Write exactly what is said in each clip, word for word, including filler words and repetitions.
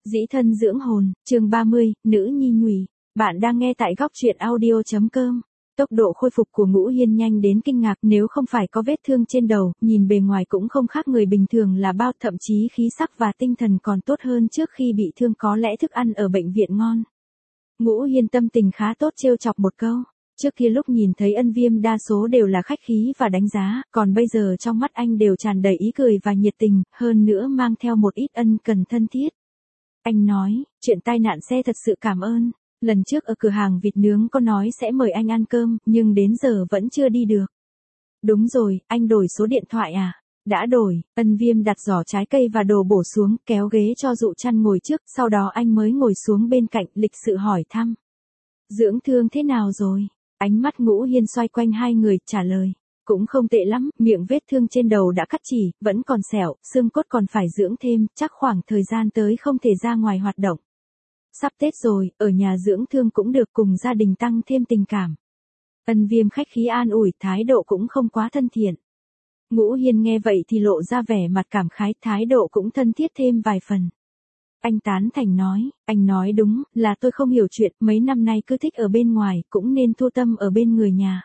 Dĩ thân dưỡng hồn, chương ba mươi, nữ nhi nhùy. Bạn đang nghe tại góc truyện audio chấm com. Tốc độ khôi phục của Ngũ Hiên nhanh đến kinh ngạc, nếu không phải có vết thương trên đầu, nhìn bề ngoài cũng không khác người bình thường là bao, thậm chí khí sắc và tinh thần còn tốt hơn trước khi bị thương, có lẽ thức ăn ở bệnh viện ngon. Ngũ Hiên tâm tình khá tốt, trêu chọc một câu. Trước kia lúc nhìn thấy Ân Viêm đa số đều là khách khí và đánh giá, còn bây giờ trong mắt anh đều tràn đầy ý cười và nhiệt tình, hơn nữa mang theo một ít ân cần thân thiết. Anh nói, chuyện tai nạn xe thật sự cảm ơn. Lần trước ở cửa hàng vịt nướng có nói sẽ mời anh ăn cơm, nhưng đến giờ vẫn chưa đi được. Đúng rồi, anh đổi số điện thoại à? Đã đổi. Ân Viêm đặt giỏ trái cây và đồ bổ xuống, kéo ghế cho Dụ Trăn ngồi trước, sau đó anh mới ngồi xuống bên cạnh, lịch sự hỏi thăm. Dưỡng thương thế nào rồi? Ánh mắt Ngũ Hiên xoay quanh hai người, trả lời. Cũng không tệ lắm, miệng vết thương trên đầu đã cắt chỉ, vẫn còn sẹo, xương cốt còn phải dưỡng thêm, chắc khoảng thời gian tới không thể ra ngoài hoạt động. Sắp Tết rồi, ở nhà dưỡng thương cũng được, cùng gia đình tăng thêm tình cảm. Ân Viêm khách khí an ủi, thái độ cũng không quá thân thiện. Ngũ Hiên nghe vậy thì lộ ra vẻ mặt cảm khái, thái độ cũng thân thiết thêm vài phần. Anh tán thành nói, anh nói đúng, là tôi không hiểu chuyện, mấy năm nay cứ thích ở bên ngoài, cũng nên thu tâm ở bên người nhà.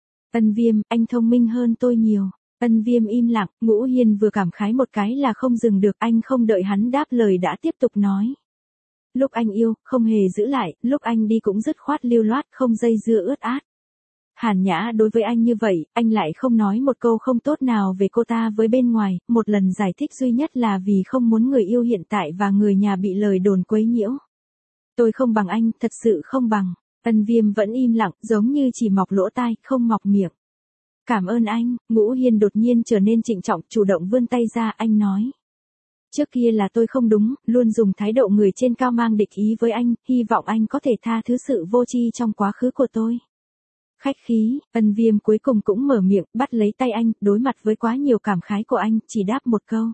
Ân Viêm, anh thông minh hơn tôi nhiều. Ân Viêm im lặng, Ngũ Hiên vừa cảm khái một cái là không dừng được, anh không đợi hắn đáp lời đã tiếp tục nói. Lúc anh yêu, không hề giữ lại, lúc anh đi cũng dứt khoát lưu loát, không dây dưa ướt át. Hàn Nhã đối với anh như vậy, anh lại không nói một câu không tốt nào về cô ta với bên ngoài, một lần giải thích duy nhất là vì không muốn người yêu hiện tại và người nhà bị lời đồn quấy nhiễu. Tôi không bằng anh, thật sự không bằng. Ân Viêm vẫn im lặng, giống như chỉ mọc lỗ tai, không mọc miệng. Cảm ơn anh. Ngũ Hiên đột nhiên trở nên trịnh trọng, chủ động vươn tay ra, anh nói. Trước kia là tôi không đúng, luôn dùng thái độ người trên cao mang địch ý với anh, hy vọng anh có thể tha thứ sự vô tri trong quá khứ của tôi. Khách khí. Ân Viêm cuối cùng cũng mở miệng, bắt lấy tay anh, đối mặt với quá nhiều cảm khái của anh, chỉ đáp một câu.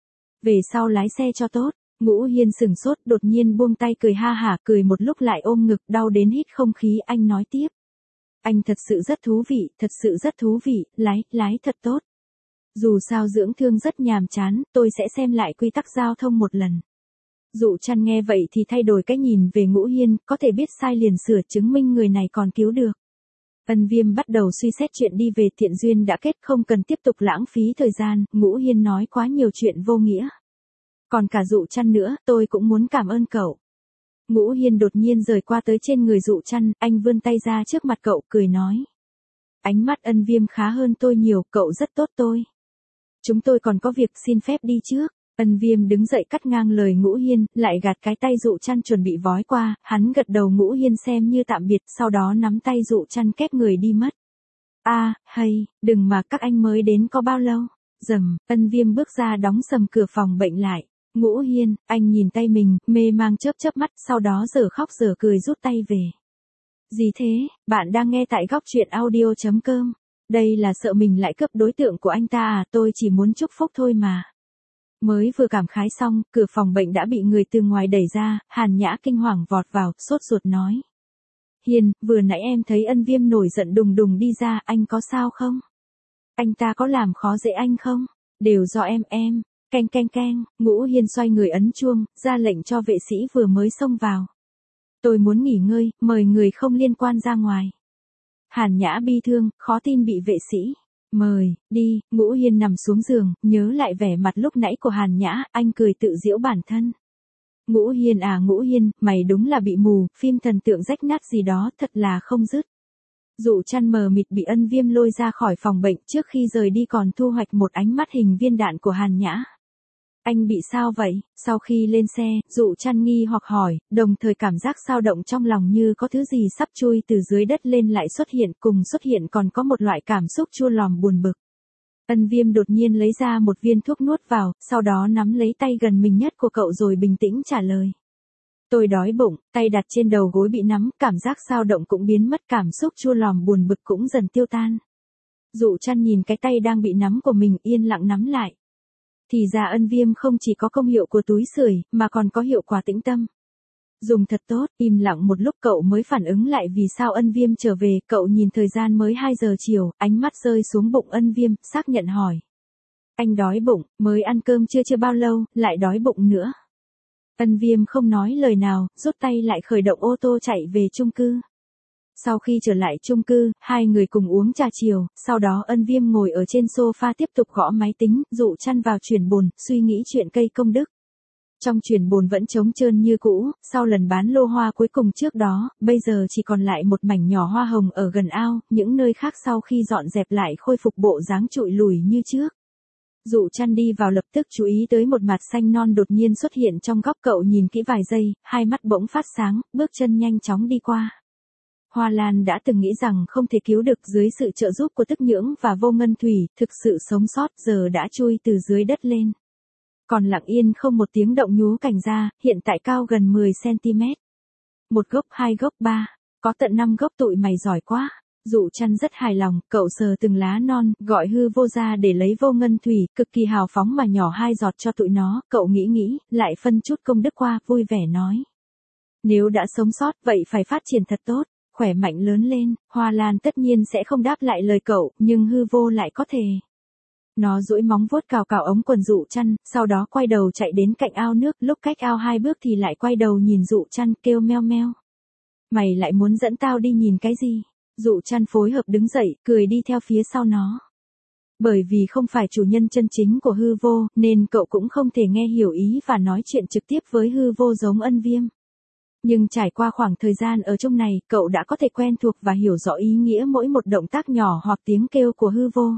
Về sau lái xe cho tốt. Ngũ Hiên sừng sốt, đột nhiên buông tay cười ha hả, cười một lúc lại ôm ngực, đau đến hít không khí, anh nói tiếp. Anh thật sự rất thú vị, thật sự rất thú vị, lái, lái thật tốt. Dù sao dưỡng thương rất nhàm chán, tôi sẽ xem lại quy tắc giao thông một lần. Dụ Trăn nghe vậy thì thay đổi cách nhìn về Ngũ Hiên, có thể biết sai liền sửa, chứng minh người này còn cứu được. Ân Viêm bắt đầu suy xét chuyện đi về, thiện duyên đã kết, không cần tiếp tục lãng phí thời gian, Ngũ Hiên nói quá nhiều chuyện vô nghĩa. Còn cả Dụ Trăn nữa, tôi cũng muốn cảm ơn cậu. Ngũ Hiên đột nhiên rời qua tới trên người Dụ Trăn, anh vươn tay ra trước mặt cậu, cười nói. Ánh mắt Ân Viêm khá hơn tôi nhiều, cậu rất tốt tôi. Chúng tôi còn có việc, xin phép đi trước. Ân Viêm đứng dậy cắt ngang lời Ngũ Hiên, lại gạt cái tay Dụ Trăn chuẩn bị vói qua, hắn gật đầu, Ngũ Hiên xem như tạm biệt, sau đó nắm tay Dụ Trăn kép người đi mất. A, à, hay, đừng mà, các anh mới đến có bao lâu? Rầm, Ân Viêm bước ra đóng sầm cửa phòng bệnh lại. Ngũ Hiên, anh nhìn tay mình, mê mang chớp chớp mắt, sau đó giờ khóc giờ cười rút tay về. Gì thế, bạn đang nghe tại góc truyện audio chấm com. Đây là sợ mình lại cướp đối tượng của anh ta à, tôi chỉ muốn chúc phúc thôi mà. Mới vừa cảm khái xong, cửa phòng bệnh đã bị người từ ngoài đẩy ra, Hàn Nhã kinh hoàng vọt vào, sốt ruột nói. Hiên, vừa nãy em thấy Ân Viêm nổi giận đùng đùng đi ra, anh có sao không? Anh ta có làm khó dễ anh không? Đều do em em. Canh canh canh, Ngũ Hiên xoay người ấn chuông, ra lệnh cho vệ sĩ vừa mới xông vào. Tôi muốn nghỉ ngơi, mời người không liên quan ra ngoài. Hàn Nhã bi thương, khó tin bị vệ sĩ. Mời, đi. Ngũ Hiên nằm xuống giường, nhớ lại vẻ mặt lúc nãy của Hàn Nhã, anh cười tự giễu bản thân. Ngũ Hiên à Ngũ Hiên, mày đúng là bị mù, phim thần tượng rách nát gì đó, thật là không dứt. Dụ Trăn mờ mịt bị Ân Viêm lôi ra khỏi phòng bệnh, trước khi rời đi còn thu hoạch một ánh mắt hình viên đạn của Hàn Nhã. Anh bị sao vậy? Sau khi lên xe, Dụ Trăn nghi hoặc hỏi, đồng thời cảm giác dao động trong lòng như có thứ gì sắp chui từ dưới đất lên lại xuất hiện, cùng xuất hiện còn có một loại cảm xúc chua lòm buồn bực. Ân Viêm đột nhiên lấy ra một viên thuốc nuốt vào, sau đó nắm lấy tay gần mình nhất của cậu rồi bình tĩnh trả lời. Tôi đói bụng, tay đặt trên đầu gối bị nắm, cảm giác dao động cũng biến mất, cảm xúc chua lòm buồn bực cũng dần tiêu tan. Dụ Trăn nhìn cái tay đang bị nắm của mình, yên lặng nắm lại. Thì ra Ân Viêm không chỉ có công hiệu của túi sưởi, mà còn có hiệu quả tĩnh tâm. Dùng thật tốt, im lặng một lúc cậu mới phản ứng lại vì sao Ân Viêm trở về, cậu nhìn thời gian mới hai giờ chiều, ánh mắt rơi xuống bụng Ân Viêm, xác nhận hỏi. Anh đói bụng, mới ăn cơm chưa chưa bao lâu, lại đói bụng nữa. Ân Viêm không nói lời nào, rút tay lại khởi động ô tô chạy về chung cư. Sau khi trở lại chung cư, hai người cùng uống trà chiều, sau đó Ân Viêm ngồi ở trên sofa tiếp tục gõ máy tính, dụ chăn vào chuyển bồn, suy nghĩ chuyện cây công đức. Trong chuyển bồn vẫn trống trơn như cũ, sau lần bán lô hoa cuối cùng trước đó, bây giờ chỉ còn lại một mảnh nhỏ hoa hồng ở gần ao, những nơi khác sau khi dọn dẹp lại khôi phục bộ dáng trụi lùi như trước. Dụ chăn đi vào lập tức chú ý tới một mặt xanh non đột nhiên xuất hiện trong góc, cậu nhìn kỹ vài giây, hai mắt bỗng phát sáng, bước chân nhanh chóng đi qua. Hoa Lan đã từng nghĩ rằng không thể cứu được dưới sự trợ giúp của Tức Nhưỡng và Vô Ngân Thủy, thực sự sống sót giờ đã chui từ dưới đất lên. Còn lặng yên không một tiếng động nhú cành ra, hiện tại cao gần mười xăng-ti-mét. Một gốc, hai gốc, ba, có tận năm gốc, tụi mày giỏi quá. Dụ chăn rất hài lòng, cậu sờ từng lá non, gọi Hư Vô ra để lấy Vô Ngân Thủy, cực kỳ hào phóng mà nhỏ hai giọt cho tụi nó, cậu nghĩ nghĩ, lại phân chút công đức qua, vui vẻ nói. Nếu đã sống sót, vậy phải phát triển thật tốt, khỏe mạnh lớn lên. Hoa Lan tất nhiên sẽ không đáp lại lời cậu, nhưng Hư Vô lại có thể. Nó duỗi móng vuốt cào cào ống quần dụ chăn, sau đó quay đầu chạy đến cạnh ao nước, lúc cách ao hai bước thì lại quay đầu nhìn dụ chăn, kêu meo meo. Mày lại muốn dẫn tao đi nhìn cái gì? Dụ chăn phối hợp đứng dậy, cười đi theo phía sau nó. Bởi vì không phải chủ nhân chân chính của Hư Vô, nên cậu cũng không thể nghe hiểu ý và nói chuyện trực tiếp với Hư Vô giống Ân Viêm. Nhưng trải qua khoảng thời gian ở trong này, cậu đã có thể quen thuộc và hiểu rõ ý nghĩa mỗi một động tác nhỏ hoặc tiếng kêu của Hư Vô.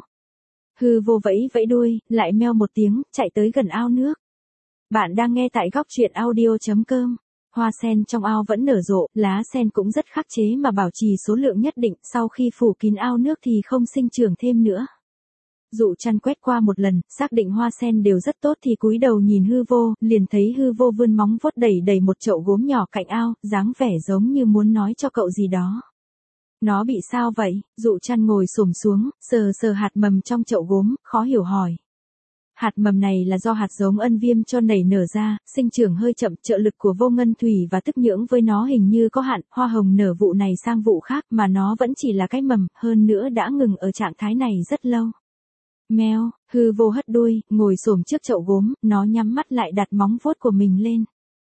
Hư Vô vẫy vẫy đuôi, lại meo một tiếng, chạy tới gần ao nước. Bạn đang nghe tại góc truyện audio chấm com. Hoa sen trong ao vẫn nở rộ, lá sen cũng rất khắc chế mà bảo trì số lượng nhất định, sau khi phủ kín ao nước thì không sinh trưởng thêm nữa. Dụ chăn quét qua một lần, xác định hoa sen đều rất tốt thì cúi đầu nhìn Hư Vô, liền thấy Hư Vô vươn móng vuốt đẩy đầy một chậu gốm nhỏ cạnh ao, dáng vẻ giống như muốn nói cho cậu gì đó. Nó bị sao vậy? Dụ chăn ngồi xổm xuống, sờ sờ hạt mầm trong chậu gốm, khó hiểu hỏi. Hạt mầm này là do hạt giống Ân Viêm cho nảy nở ra, sinh trưởng hơi chậm, trợ lực của Vô Ngân Thủy và Tức Nhưỡng với nó hình như có hạn, hoa hồng nở vụ này sang vụ khác mà nó vẫn chỉ là cái mầm, hơn nữa đã ngừng ở trạng thái này rất lâu. Meo, Hư Vô hất đuôi, ngồi xổm trước chậu gốm, nó nhắm mắt lại đặt móng vuốt của mình lên.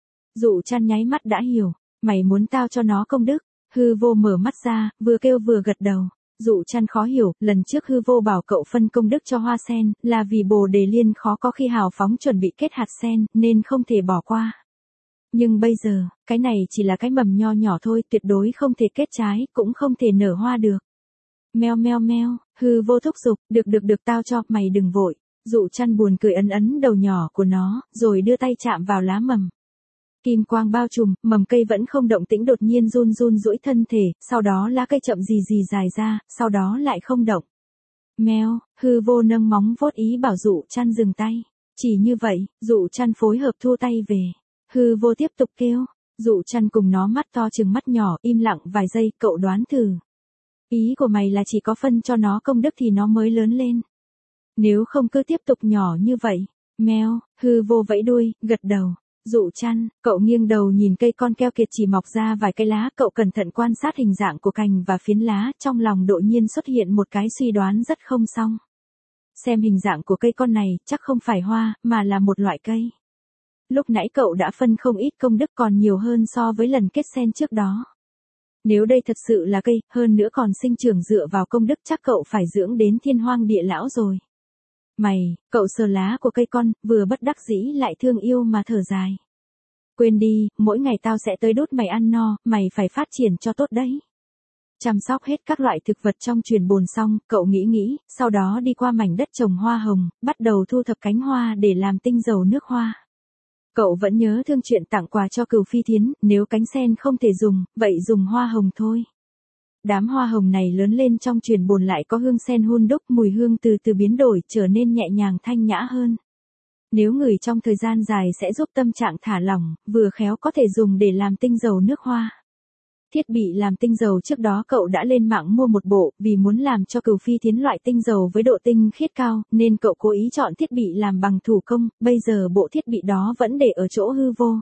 Dụ chăn nháy mắt đã hiểu, mày muốn tao cho nó công đức. Hư Vô mở mắt ra, vừa kêu vừa gật đầu. Dụ chăn khó hiểu, lần trước Hư Vô bảo cậu phân công đức cho hoa sen, là vì Bồ Đề Liên khó có khi hào phóng chuẩn bị kết hạt sen, nên không thể bỏ qua. Nhưng bây giờ, cái này chỉ là cái mầm nho nhỏ thôi, tuyệt đối không thể kết trái, cũng không thể nở hoa được. Meo meo meo, Hư Vô thúc giục, được được được tao cho, mày đừng vội. Dụ chăn buồn cười ấn ấn đầu nhỏ của nó, rồi đưa tay chạm vào lá mầm. Kim quang bao trùm, mầm cây vẫn không động tĩnh, đột nhiên run run duỗi thân thể, sau đó lá cây chậm gì gì dài ra, sau đó lại không động. Meo, Hư Vô nâng móng vuốt ý bảo dụ chăn dừng tay. Chỉ như vậy, dụ chăn phối hợp thu tay về. Hư Vô tiếp tục kêu, dụ chăn cùng nó mắt to chừng mắt nhỏ, im lặng vài giây, cậu đoán thử. Ý của mày là chỉ có phân cho nó công đức thì nó mới lớn lên. Nếu không cứ tiếp tục nhỏ như vậy. Meo, Hư Vô vẫy đuôi, gật đầu. Dụ chăn, cậu nghiêng đầu nhìn cây con keo kiệt chỉ mọc ra vài cây lá, cậu cẩn thận quan sát hình dạng của cành và phiến lá, trong lòng đột nhiên xuất hiện một cái suy đoán rất không xong. Xem hình dạng của cây con này, chắc không phải hoa, mà là một loại cây. Lúc nãy cậu đã phân không ít công đức, còn nhiều hơn so với lần kết sen trước đó. Nếu đây thật sự là cây, hơn nữa còn sinh trưởng dựa vào công đức, chắc cậu phải dưỡng đến thiên hoang địa lão rồi. Mày, cậu sờ lá của cây con, vừa bất đắc dĩ lại thương yêu mà thở dài. Quên đi, mỗi ngày tao sẽ tới đốt mày ăn no, mày phải phát triển cho tốt đấy. Chăm sóc hết các loại thực vật trong truyền bồn xong, cậu nghĩ nghĩ, sau đó đi qua mảnh đất trồng hoa hồng, bắt đầu thu thập cánh hoa để làm tinh dầu nước hoa. Cậu vẫn nhớ thương chuyện tặng quà cho Cửu Phi Thiến, nếu cánh sen không thể dùng, vậy dùng hoa hồng thôi. Đám hoa hồng này lớn lên trong truyền bồn lại có hương sen hun đúc, mùi hương từ từ biến đổi, trở nên nhẹ nhàng thanh nhã hơn. Nếu ngửi trong thời gian dài sẽ giúp tâm trạng thả lỏng, vừa khéo có thể dùng để làm tinh dầu nước hoa. Thiết bị làm tinh dầu trước đó cậu đã lên mạng mua một bộ, vì muốn làm cho Cửu Phi Thiến loại tinh dầu với độ tinh khiết cao, nên cậu cố ý chọn thiết bị làm bằng thủ công, bây giờ bộ thiết bị đó vẫn để ở chỗ Hư Vô.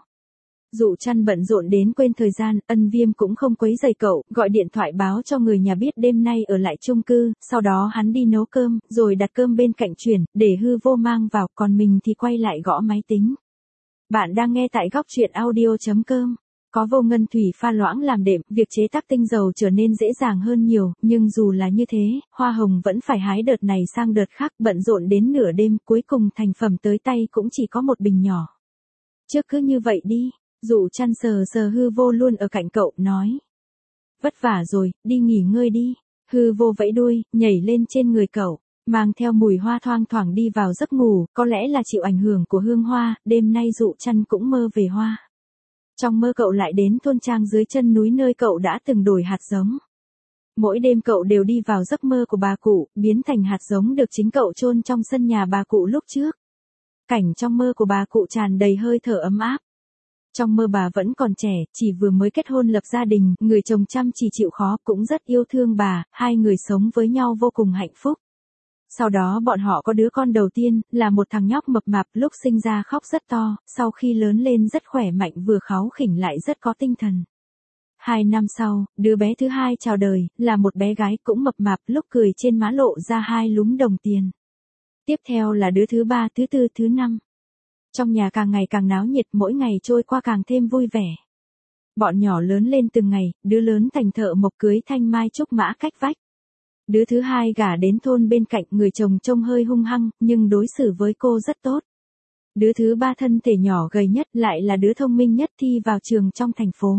Dụ chăn bận rộn đến quên thời gian, Ân Viêm cũng không quấy rầy cậu, gọi điện thoại báo cho người nhà biết đêm nay ở lại chung cư, sau đó hắn đi nấu cơm, rồi đặt cơm bên cạnh chuyển, để Hư Vô mang vào, còn mình thì quay lại gõ máy tính. Bạn đang nghe tại góc truyện audio chấm com. Có vô ngân thủy pha loãng làm đệm, việc chế tác tinh dầu trở nên dễ dàng hơn nhiều, nhưng dù là như thế, hoa hồng vẫn phải hái đợt này sang đợt khác, bận rộn đến nửa đêm, cuối cùng thành phẩm tới tay cũng chỉ có một bình nhỏ. Trước cứ như vậy đi, Dụ Chăn sờ sờ Hư Vô luôn ở cạnh cậu, nói. Vất vả rồi, đi nghỉ ngơi đi. Hư Vô vẫy đuôi, nhảy lên trên người cậu, mang theo mùi hoa thoang thoảng đi vào giấc ngủ, có lẽ là chịu ảnh hưởng của hương hoa, đêm nay Dụ Chăn cũng mơ về hoa. Trong mơ cậu lại đến thôn trang dưới chân núi nơi cậu đã từng đổi hạt giống. Mỗi đêm cậu đều đi vào giấc mơ của bà cụ, biến thành hạt giống được chính cậu chôn trong sân nhà bà cụ lúc trước. Cảnh trong mơ của bà cụ tràn đầy hơi thở ấm áp. Trong mơ bà vẫn còn trẻ, chỉ vừa mới kết hôn lập gia đình, người chồng chăm chỉ chịu khó cũng rất yêu thương bà, hai người sống với nhau vô cùng hạnh phúc. Sau đó bọn họ có đứa con đầu tiên, là một thằng nhóc mập mạp, lúc sinh ra khóc rất to, sau khi lớn lên rất khỏe mạnh, vừa kháu khỉnh lại rất có tinh thần. Hai năm sau, đứa bé thứ hai chào đời, là một bé gái cũng mập mạp, lúc cười trên má lộ ra hai lúm đồng tiền. Tiếp theo là đứa thứ ba, thứ tư, thứ năm. Trong nhà càng ngày càng náo nhiệt, mỗi ngày trôi qua càng thêm vui vẻ. Bọn nhỏ lớn lên từng ngày, đứa lớn thành thợ mộc cưới thanh mai trúc mã cách vách. Đứa thứ hai gả đến thôn bên cạnh, người chồng trông hơi hung hăng, nhưng đối xử với cô rất tốt. Đứa thứ ba thân thể nhỏ gầy nhất, lại là đứa thông minh nhất, thi vào trường trong thành phố.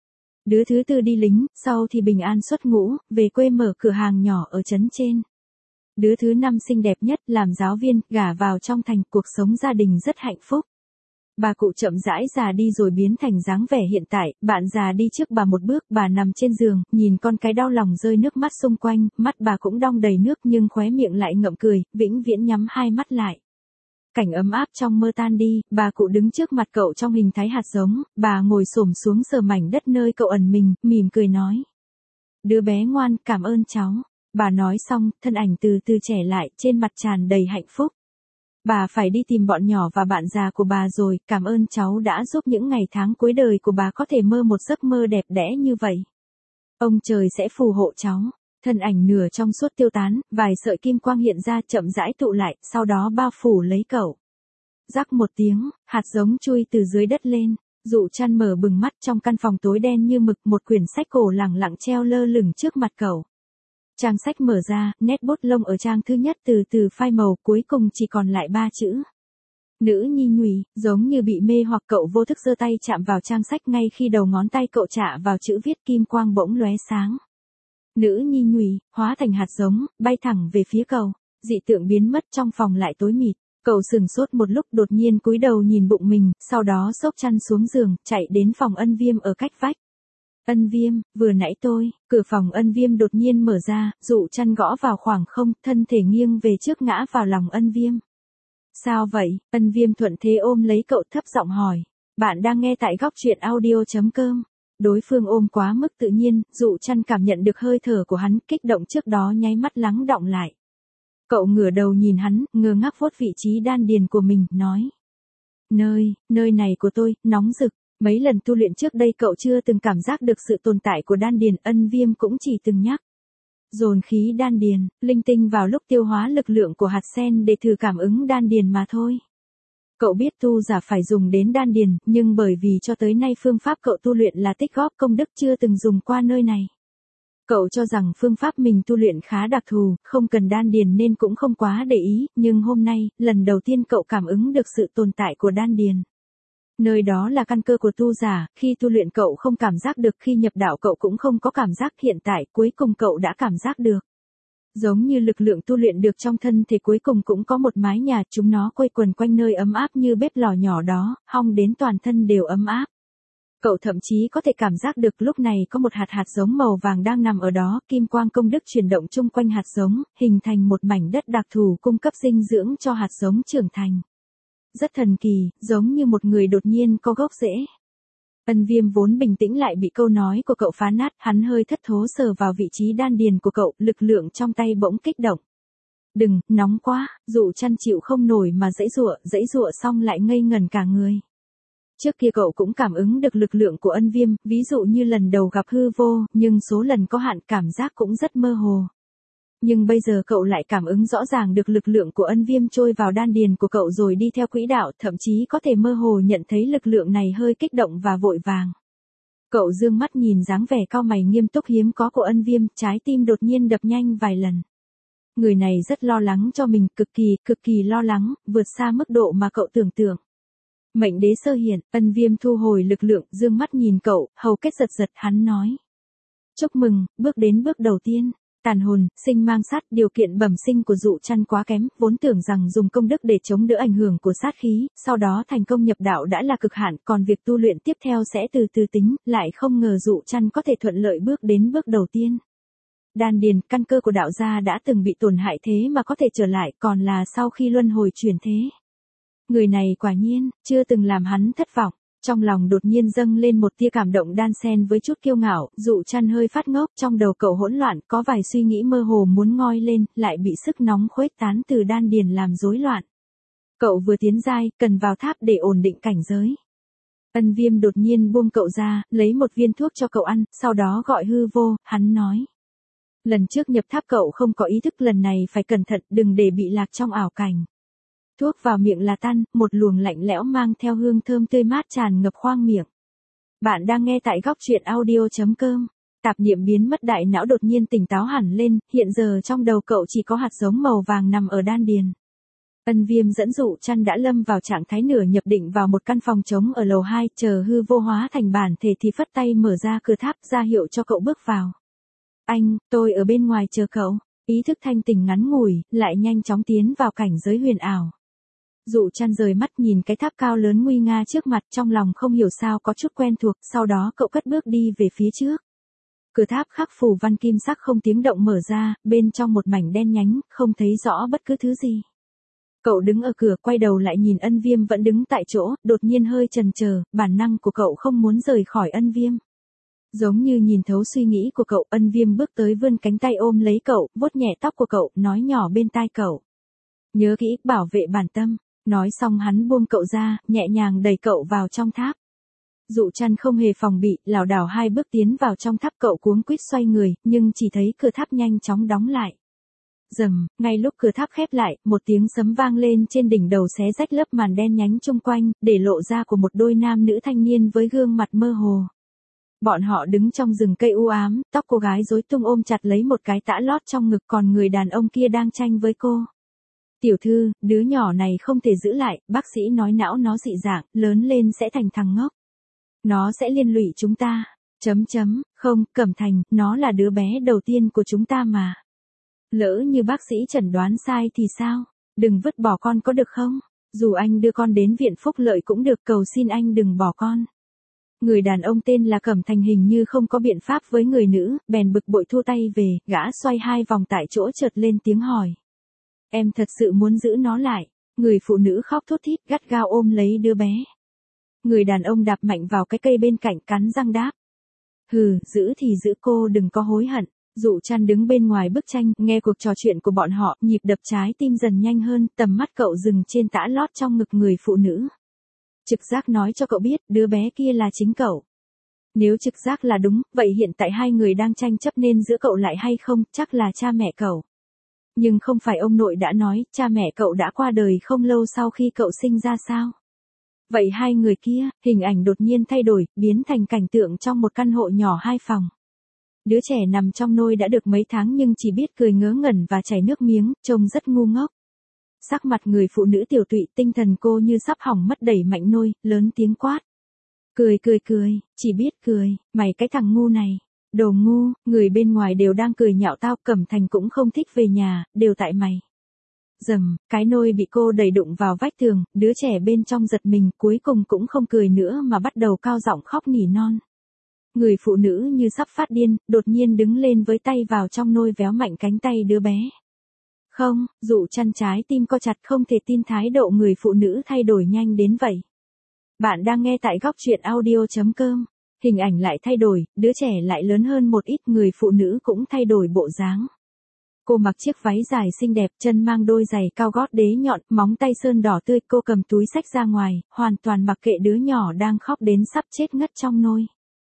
Đứa thứ tư đi lính, sau thì bình an xuất ngũ, về quê mở cửa hàng nhỏ ở trấn trên. Đứa thứ năm xinh đẹp nhất, làm giáo viên, gả vào trong thành, cuộc sống gia đình rất hạnh phúc. Bà cụ chậm rãi già đi rồi biến thành dáng vẻ hiện tại, bạn già đi trước bà một bước, bà nằm trên giường, nhìn con cái đau lòng rơi nước mắt xung quanh, mắt bà cũng đong đầy nước nhưng khóe miệng lại ngậm cười, vĩnh viễn nhắm hai mắt lại. Cảnh ấm áp trong mơ tan đi, bà cụ đứng trước mặt cậu trong hình thái hạt giống, bà ngồi xổm xuống sờ mảnh đất nơi cậu ẩn mình, mỉm cười nói. Đứa bé ngoan, cảm ơn cháu. Bà nói xong, thân ảnh từ từ trẻ lại, trên mặt tràn đầy hạnh phúc. Bà phải đi tìm bọn nhỏ và bạn già của bà rồi, cảm ơn cháu đã giúp những ngày tháng cuối đời của bà có thể mơ một giấc mơ đẹp đẽ như vậy. Ông trời sẽ phù hộ cháu. Thân ảnh nửa trong suốt tiêu tán, vài sợi kim quang hiện ra chậm rãi tụ lại, sau đó bao phủ lấy cậu. Rắc một tiếng, hạt giống chui từ dưới đất lên. Dụ Chăn mở bừng mắt, trong căn phòng tối đen như mực, một quyển sách cổ lẳng lặng treo lơ lửng trước mặt cậu. Trang sách mở ra, nét bút lông ở trang thứ nhất từ từ phai màu, cuối cùng chỉ còn lại ba chữ. Nữ nhi nhùy, giống như bị mê hoặc cậu vô thức giơ tay chạm vào trang sách, ngay khi đầu ngón tay cậu chạm vào chữ viết, kim quang bỗng lóe sáng. Nữ nhi nhùy, hóa thành hạt giống, bay thẳng về phía cậu, dị tượng biến mất, trong phòng lại tối mịt. Cậu sừng sốt một lúc, đột nhiên cúi đầu nhìn bụng mình, sau đó xốc chăn xuống giường, chạy đến phòng Ân Viêm ở cách vách. Ân Viêm, vừa nãy tôi, cửa phòng Ân Viêm đột nhiên mở ra, Dụ Chăn gõ vào khoảng không, thân thể nghiêng về trước ngã vào lòng Ân Viêm. Sao vậy? Ân Viêm thuận thế ôm lấy cậu, thấp giọng hỏi. Bạn đang nghe tại góc truyện audio chấm com. Đối phương ôm quá mức tự nhiên, Dụ Chăn cảm nhận được hơi thở của hắn, kích động trước đó nháy mắt lắng đọng lại. Cậu ngửa đầu nhìn hắn, ngơ ngác vuốt vị trí đan điền của mình, nói. Nơi, nơi này của tôi, nóng rực. Mấy lần tu luyện trước đây cậu chưa từng cảm giác được sự tồn tại của đan điền, Ân Viêm cũng chỉ từng nhắc. Dồn khí đan điền, linh tinh vào lúc tiêu hóa lực lượng của hạt sen để thử cảm ứng đan điền mà thôi. Cậu biết tu giả phải dùng đến đan điền, nhưng bởi vì cho tới nay phương pháp cậu tu luyện là tích góp công đức, chưa từng dùng qua nơi này. Cậu cho rằng phương pháp mình tu luyện khá đặc thù, không cần đan điền nên cũng không quá để ý, nhưng hôm nay, lần đầu tiên cậu cảm ứng được sự tồn tại của đan điền. Nơi đó là căn cơ của tu giả, khi tu luyện cậu không cảm giác được, khi nhập đạo cậu cũng không có cảm giác, hiện tại cuối cùng cậu đã cảm giác được. Giống như lực lượng tu luyện được trong thân thể cuối cùng cũng có một mái nhà, chúng nó quây quần quanh nơi ấm áp như bếp lò nhỏ đó, hong đến toàn thân đều ấm áp. Cậu thậm chí có thể cảm giác được lúc này có một hạt hạt giống màu vàng đang nằm ở đó, kim quang công đức chuyển động chung quanh hạt giống, hình thành một mảnh đất đặc thù cung cấp dinh dưỡng cho hạt giống trưởng thành. Rất thần kỳ, giống như một người đột nhiên có gốc rễ. Ân Viêm vốn bình tĩnh lại bị câu nói của cậu phá nát, hắn hơi thất thố sờ vào vị trí đan điền của cậu, lực lượng trong tay bỗng kích động. Đừng, nóng quá, Dụ Chăn chịu không nổi mà giãy giụa, giãy giụa xong lại ngây ngẩn cả người. Trước kia cậu cũng cảm ứng được lực lượng của Ân Viêm, ví dụ như lần đầu gặp Hư Vô, nhưng số lần có hạn, cảm giác cũng rất mơ hồ. Nhưng bây giờ cậu lại cảm ứng rõ ràng được lực lượng của ân viêm trôi vào đan điền của cậu rồi đi theo quỹ đạo, thậm chí có thể mơ hồ nhận thấy lực lượng này hơi kích động và vội vàng. Cậu dương mắt nhìn dáng vẻ cau mày nghiêm túc hiếm có của ân viêm, trái tim đột nhiên đập nhanh vài lần. Người này rất lo lắng cho mình, cực kỳ, cực kỳ lo lắng, vượt xa mức độ mà cậu tưởng tượng. Mệnh đế sơ hiện, ân viêm thu hồi lực lượng, dương mắt nhìn cậu, hầu kết giật giật, hắn nói. Chúc mừng, bước đến bước đầu tiên. Tàn hồn, sinh mang sát, điều kiện bẩm sinh của dụ chăn quá kém, vốn tưởng rằng dùng công đức để chống đỡ ảnh hưởng của sát khí, sau đó thành công nhập đạo đã là cực hạn, còn việc tu luyện tiếp theo sẽ từ từ tính, lại không ngờ dụ chăn có thể thuận lợi bước đến bước đầu tiên. Đan điền, căn cơ của đạo gia đã từng bị tổn hại thế mà có thể trở lại, còn là sau khi luân hồi chuyển thế. Người này quả nhiên, chưa từng làm hắn thất vọng. Trong lòng đột nhiên dâng lên một tia cảm động đan xen với chút kiêu ngạo, dụ chăn hơi phát ngốc, trong đầu cậu hỗn loạn, có vài suy nghĩ mơ hồ muốn ngoi lên, lại bị sức nóng khuếch tán từ đan điền làm rối loạn. Cậu vừa tiến giai, cần vào tháp để ổn định cảnh giới. Ân viêm đột nhiên buông cậu ra, lấy một viên thuốc cho cậu ăn, sau đó gọi hư vô, hắn nói. Lần trước nhập tháp cậu không có ý thức, lần này phải cẩn thận, đừng để bị lạc trong ảo cảnh. Thuốc vào miệng là tan, một luồng lạnh lẽo mang theo hương thơm tươi mát tràn ngập khoang miệng. Bạn đang nghe tại góc truyện audio chấm com. Tạp niệm biến mất, đại não đột nhiên tỉnh táo hẳn lên, hiện giờ trong đầu cậu chỉ có hạt giống màu vàng nằm ở đan điền. Ân viêm dẫn dụ chăn đã lâm vào trạng thái nửa nhập định vào một căn phòng trống ở lầu hai, chờ hư vô hóa thành bản thể thì phất tay mở ra cửa tháp ra hiệu cho cậu bước vào. Anh, tôi ở bên ngoài chờ cậu. Ý thức thanh tỉnh ngắn ngủi, lại nhanh chóng tiến vào cảnh giới huyền ảo. Dụ chăn rời mắt nhìn cái tháp cao lớn nguy nga trước mặt, trong lòng không hiểu sao có chút quen thuộc, sau đó cậu cất bước đi về phía trước. Cửa tháp khắc phủ văn kim sắc không tiếng động mở ra, bên trong một mảnh đen nhánh, không thấy rõ bất cứ thứ gì. Cậu đứng ở cửa, quay đầu lại nhìn ân viêm vẫn đứng tại chỗ, đột nhiên hơi chần chờ, bản năng của cậu không muốn rời khỏi ân viêm. Giống như nhìn thấu suy nghĩ của cậu, ân viêm bước tới vươn cánh tay ôm lấy cậu, vuốt nhẹ tóc của cậu, nói nhỏ bên tai cậu. Nhớ kỹ, bảo vệ bản tâm. Nói xong hắn buông cậu ra, nhẹ nhàng đẩy cậu vào trong tháp. Dụ chăn không hề phòng bị, lảo đảo hai bước tiến vào trong tháp, cậu cuống quýt xoay người, nhưng chỉ thấy cửa tháp nhanh chóng đóng lại. Rầm, ngay lúc cửa tháp khép lại, một tiếng sấm vang lên trên đỉnh đầu xé rách lớp màn đen nhánh chung quanh, để lộ ra của một đôi nam nữ thanh niên với gương mặt mơ hồ. Bọn họ đứng trong rừng cây u ám, tóc cô gái rối tung ôm chặt lấy một cái tã lót trong ngực, còn người đàn ông kia đang tranh với cô. Tiểu thư, đứa nhỏ này không thể giữ lại, bác sĩ nói não nó dị dạng, lớn lên sẽ thành thằng ngốc. Nó sẽ liên lụy chúng ta. Chấm chấm, không, Cẩm Thành, nó là đứa bé đầu tiên của chúng ta mà. Lỡ như bác sĩ chẩn đoán sai thì sao? Đừng vứt bỏ con có được không? Dù anh đưa con đến viện phúc lợi cũng được, cầu xin anh đừng bỏ con. Người đàn ông tên là Cẩm Thành hình như không có biện pháp với người nữ, bèn bực bội thu tay về, gã xoay hai vòng tại chỗ chợt lên tiếng hỏi. Em thật sự muốn giữ nó lại. Người phụ nữ khóc thút thít gắt gao ôm lấy đứa bé. Người đàn ông đạp mạnh vào cái cây bên cạnh, cắn răng đáp. Hừ, giữ thì giữ, cô đừng có hối hận. Dụ chăn đứng bên ngoài bức tranh, nghe cuộc trò chuyện của bọn họ, nhịp đập trái tim dần nhanh hơn, tầm mắt cậu dừng trên tã lót trong ngực người phụ nữ. Trực giác nói cho cậu biết, đứa bé kia là chính cậu. Nếu trực giác là đúng, vậy hiện tại hai người đang tranh chấp nên giữ cậu lại hay không, chắc là cha mẹ cậu. Nhưng không phải ông nội đã nói, cha mẹ cậu đã qua đời không lâu sau khi cậu sinh ra sao? Vậy hai người kia, hình ảnh đột nhiên thay đổi, biến thành cảnh tượng trong một căn hộ nhỏ hai phòng. Đứa trẻ nằm trong nôi đã được mấy tháng nhưng chỉ biết cười ngớ ngẩn và chảy nước miếng, trông rất ngu ngốc. Sắc mặt người phụ nữ tiểu tụy, tinh thần cô như sắp hỏng mất, đẩy mạnh nôi, lớn tiếng quát. Cười cười cười, chỉ biết cười, mày cái thằng ngu này. Đồ ngu, người bên ngoài đều đang cười nhạo tao, Cẩm Thành cũng không thích về nhà, đều tại mày. Dầm, cái nôi bị cô đẩy đụng vào vách tường, đứa trẻ bên trong giật mình, cuối cùng cũng không cười nữa mà bắt đầu cao giọng khóc nỉ non. Người phụ nữ như sắp phát điên, đột nhiên đứng lên với tay vào trong nôi véo mạnh cánh tay đứa bé. Không, dụ chăn trái tim co chặt, không thể tin thái độ người phụ nữ thay đổi nhanh đến vậy. Bạn đang nghe tại góc truyện audio chấm com. Hình ảnh lại thay đổi, đứa trẻ lại lớn hơn một ít, người phụ nữ cũng thay đổi bộ dáng. Cô mặc chiếc váy dài xinh đẹp, chân mang đôi giày cao gót đế nhọn, móng tay sơn đỏ tươi, cô cầm túi xách ra ngoài, hoàn toàn mặc kệ đứa nhỏ đang khóc đến sắp chết ngất trong nôi.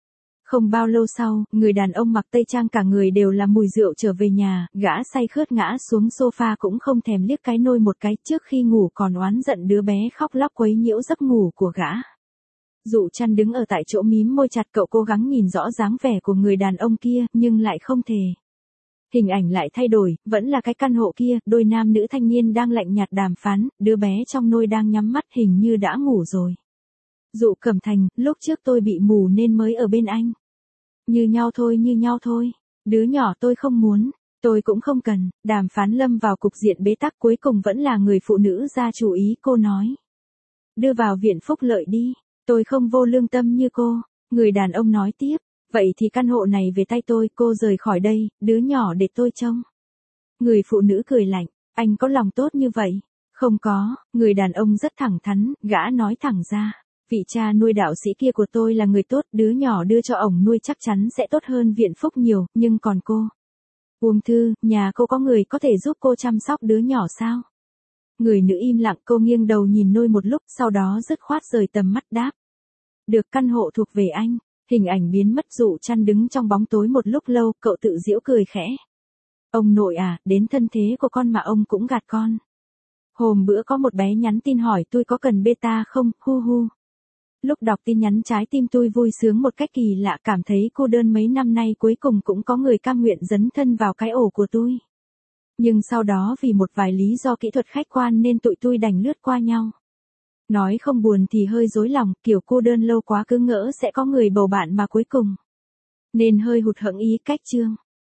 Không bao lâu sau, người đàn ông mặc tây trang cả người đều là mùi rượu trở về nhà, gã say khướt ngã xuống sofa cũng không thèm liếc cái nôi một cái, trước khi ngủ còn oán giận đứa bé khóc lóc quấy nhiễu giấc ngủ của gã. Dụ Chăn đứng ở tại chỗ mím môi chặt, cậu cố gắng nhìn rõ dáng vẻ của người đàn ông kia, nhưng lại không thể. Hình ảnh lại thay đổi, vẫn là cái căn hộ kia, đôi nam nữ thanh niên đang lạnh nhạt đàm phán, đứa bé trong nôi đang nhắm mắt hình như đã ngủ rồi. Dụ Cẩm Thành, lúc trước tôi bị mù nên mới ở bên anh. Như nhau thôi, như nhau thôi. Đứa nhỏ tôi không muốn, tôi cũng không cần. Đàm phán lâm vào cục diện bế tắc, cuối cùng vẫn là người phụ nữ ra chủ ý, cô nói. Đưa vào viện phúc lợi đi, tôi không vô lương tâm như cô. Người đàn ông nói tiếp, vậy thì căn hộ này về tay tôi, cô rời khỏi đây, đứa nhỏ để tôi trông. Người phụ nữ cười lạnh, anh có lòng tốt như vậy? Không có, người đàn ông rất thẳng thắn, gã nói thẳng ra. Vị cha nuôi đạo sĩ kia của tôi là người tốt, đứa nhỏ đưa cho ổng nuôi chắc chắn sẽ tốt hơn viện phúc nhiều, nhưng còn cô. Uông Thư, nhà cô có người có thể giúp cô chăm sóc đứa nhỏ sao? Người nữ im lặng, cô nghiêng đầu nhìn nôi một lúc, sau đó dứt khoát rời tầm mắt đáp. Được, căn hộ thuộc về anh. Hình ảnh biến mất, Dụ Chăn đứng trong bóng tối một lúc lâu, cậu tự giễu cười khẽ. Ông nội à, đến thân thế của con mà ông cũng gạt con. Hôm bữa có một bé nhắn tin hỏi tôi có cần beta không, hu hu. Lúc đọc tin nhắn trái tim tôi vui sướng một cách kỳ lạ, cảm thấy cô đơn mấy năm nay cuối cùng cũng có người cam nguyện dấn thân vào cái ổ của tôi. Nhưng sau đó vì một vài lý do kỹ thuật khách quan nên tụi tôi đành lướt qua nhau. Nói không buồn thì hơi dối lòng, kiểu cô đơn lâu quá cứ ngỡ sẽ có người bầu bạn mà cuối cùng. Nên hơi hụt hẫng ý cách chương.